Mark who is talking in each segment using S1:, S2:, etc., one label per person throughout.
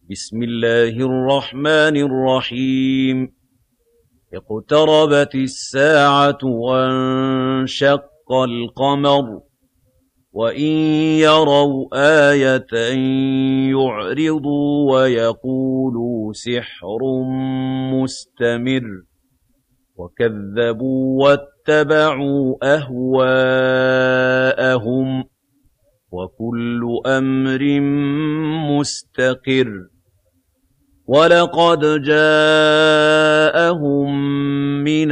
S1: بسم الله الرحمن الرحيم اقتربت الساعة وانشق القمر وإن يروا آية يعرضوا ويقولوا سحر مستمر وكذبوا واتبعوا أهواءهم وكل أمر مستقر ولقد جاءهم من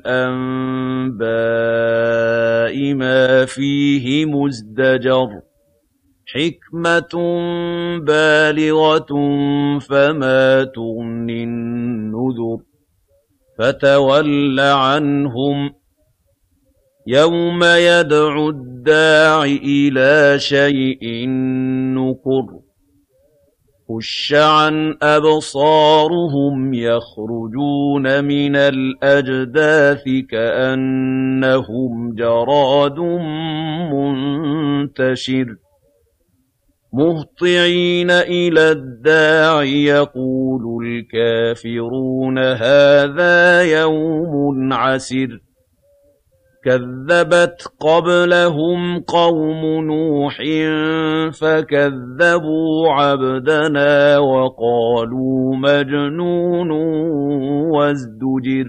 S1: الأنباء ما فيه مزدجر حكمة بالغة فما تغني النذر فتول عنهم يوم يدعو الداع إلى شيء نكر خش عن أبصارهم يخرجون من الأجداث كأنهم جراد منتشر مهطعين إلى الداع يقول الكافرون هذا يوم عسر كذبت قبلهم قوم نوح فكذبوا عبدنا وقالوا مجنون وازدجر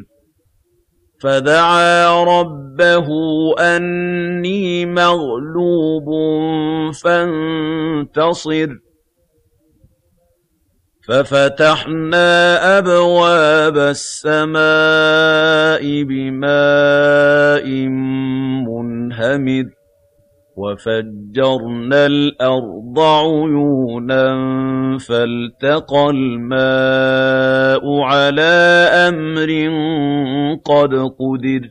S1: فدعا ربه أني مغلوب فانتصر ففتحنا أبواب السماء بماء منهمر وفجرنا الأرض عيونا فالتقى الماء على أمر قد قدر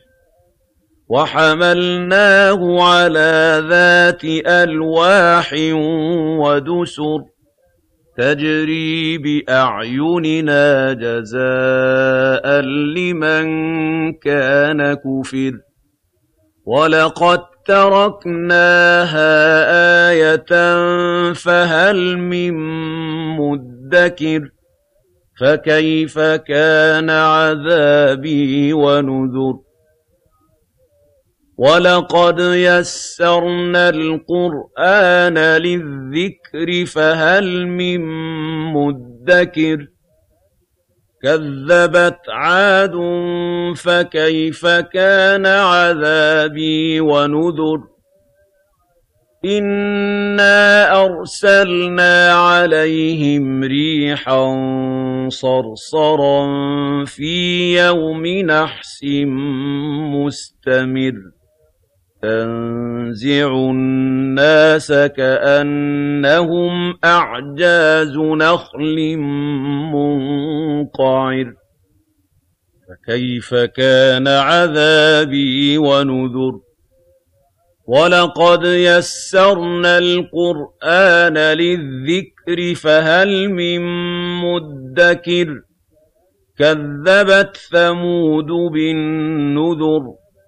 S1: وحملناه على ذات ألواح ودسر تجري بأعيننا جزاء لمن كان كفر ولقد تركناها آية فهل من مدكر فكيف كان عذابي ونذر ولقد يسرنا القرآن للذكر فهل من مدكر كذبت عاد فكيف كان عذابي ونذر إنا أرسلنا عليهم ريحا صرصرا في يوم نحس مستمر تنزع الناس كأنهم أعجاز نخل منقعر فكيف كان عذابي ونذر ولقد يسرنا القرآن للذكر فهل من مدكر كذبت ثمود بالنذر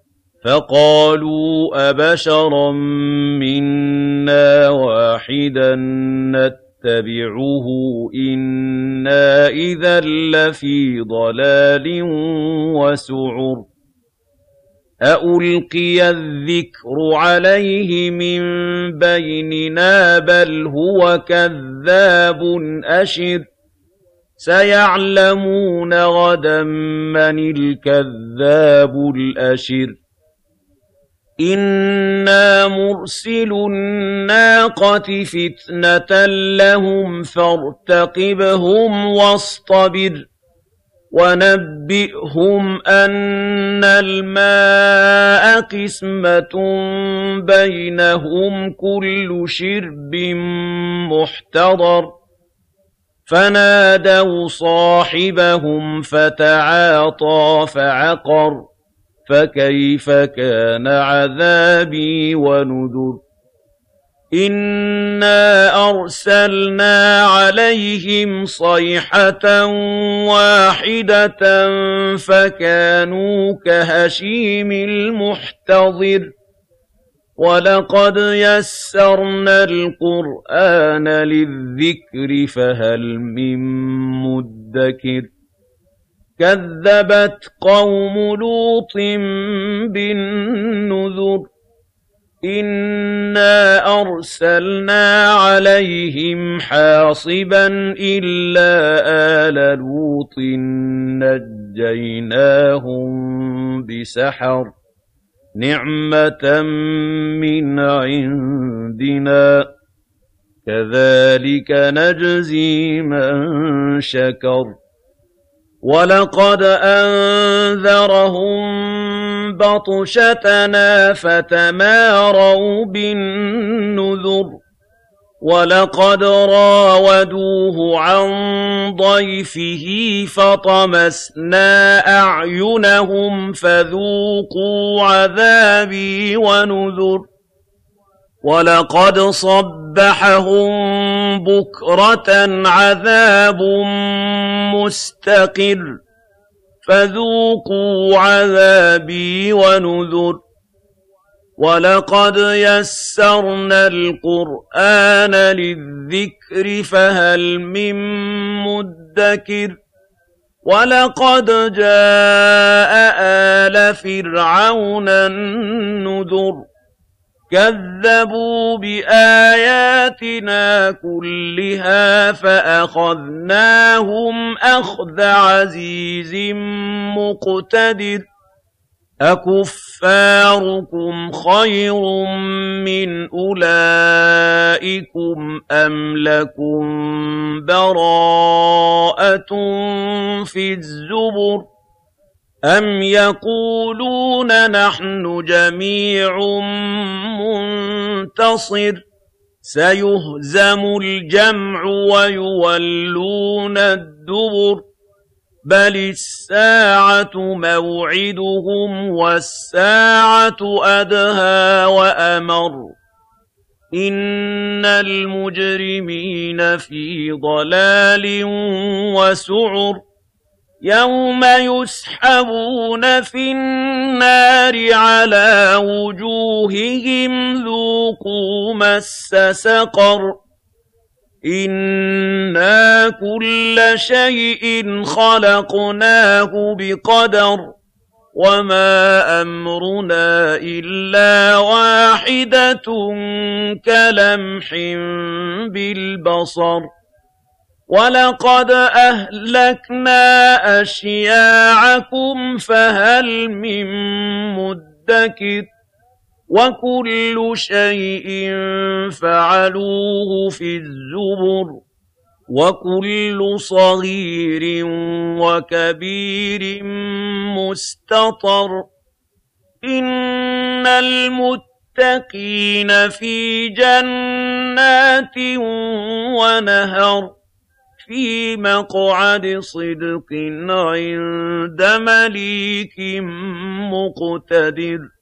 S1: فقالوا أبشرا منا واحدا نتبعه إنا إذا لفي ضلال وسعر أألقي الذكر عليه من بيننا بل هو كذاب أشر سيعلمون غدا من الكذاب الأشر إنا مرسل الناقة فتنة لهم فارتقبهم واصطبر ونبئهم أن الماء قسمة بينهم كل شرب محتضر فنادوا صاحبهم فتعاطى فعقر فكيف كان عذابي ونذر إنا أرسلنا عليهم صيحة واحدة فكانوا كهشيم المحتضر وَلَقَدْ يَسَّرْنَا الْقُرْآنَ لِلذِّكْرِ فَهَلْ مِن مُّدَّكِرٍ كَذَّبَتْ قَوْمُ لُوطٍ بِالنُّذُرِ إِنَّا أَرْسَلْنَا عَلَيْهِمْ حَاصِبًا إِلَّا آلَ لُوطٍ نَجَّيْنَاهُم بِسَحَرٍ نِعْمَةً مِّنْ عِندِنَا كَذَلِكَ نَجْزِي مَن شَكَرَ وَلَقَدْ أَنذَرَهُم بَطْشَتَنَا فَتَمَارَوْا بِالنُّذُرِ وَلَقَدْ رَاوَدُوهُ عَن ضَيْفِهِ فَطَمَسْنَا أَعْيُنَهُمْ فَذُوقُوا عَذَابِي وَنُذُرِ وَلَقَدْ صَبَّحَهُم بُكْرَةً عَذَابٌ مُّسْتَقِرٌّ فَذُوقُوا عَذَابِي وَنُذُرِ وَلَقَدْ يَسَّرْنَا الْقُرْآنَ لِلذِّكْرِ فَهَلْ مِن مُّدَّكِرٍ وَلَقَدْ جَاءَ آلَ فِرْعَوْنَ النُّذُرُ كَذَّبُوا بِآيَاتِنَا كُلِّهَا فَأَخَذْنَاهُمْ أَخْذَ عَزِيزٍ مُّقْتَدِرٍ أَكُفَّارُكُمْ خَيْرٌ مِّنْ أُولَٰئِكُمْ أَمْ لَكُمْ بَرَاءَةٌ فِي الزُّبُرِ أَمْ يَقُولُونَ نَحْنُ جَمِيعٌ مُّنتَصِرٌ سَيُهْزَمُ الْجَمْعُ وَيُوَلُّونَ الدُّبُرَ بَلِ السَّاعَةُ مَوْعِدُهُمْ وَالسَّاعَةُ أَدْهَىٰ وَأَمَرُّ إِنَّ الْمُجْرِمِينَ فِي ضَلَالٍ وَسُعُرٍ يَوْمَ يُسْحَبُونَ فِي النَّارِ عَلَىٰ وُجُوهِهِمْ ذُوقُوا مَسَّ سَقَرَ إِنَّا كُلَّ شَيْءٍ خَلَقْنَاهُ بِقَدَرٍ وَمَا أَمْرُنَا إِلَّا وَاحِدَةٌ كَلَمْحٍ بِالْبَصَرِ وَلَقَدْ أَهْلَكْنَا أَشْيَاعَكُمْ فَهَلْ مِن مُّدَّكِرٍ وَكُلُّ شَيْءٍ فَعَلُوهُ فِي الزُّبُرِ وَكُلُّ صَغِيرٍ وَكَبِيرٍ مُّسْتَطَرٌ إِنَّ الْمُتَّقِينَ فِي جَنَّاتٍ وَنَهَرٍ فِي مَقْعَدِ صِدْقٍ عِندَ مَلِيكٍ مُّقْتَدِرٍ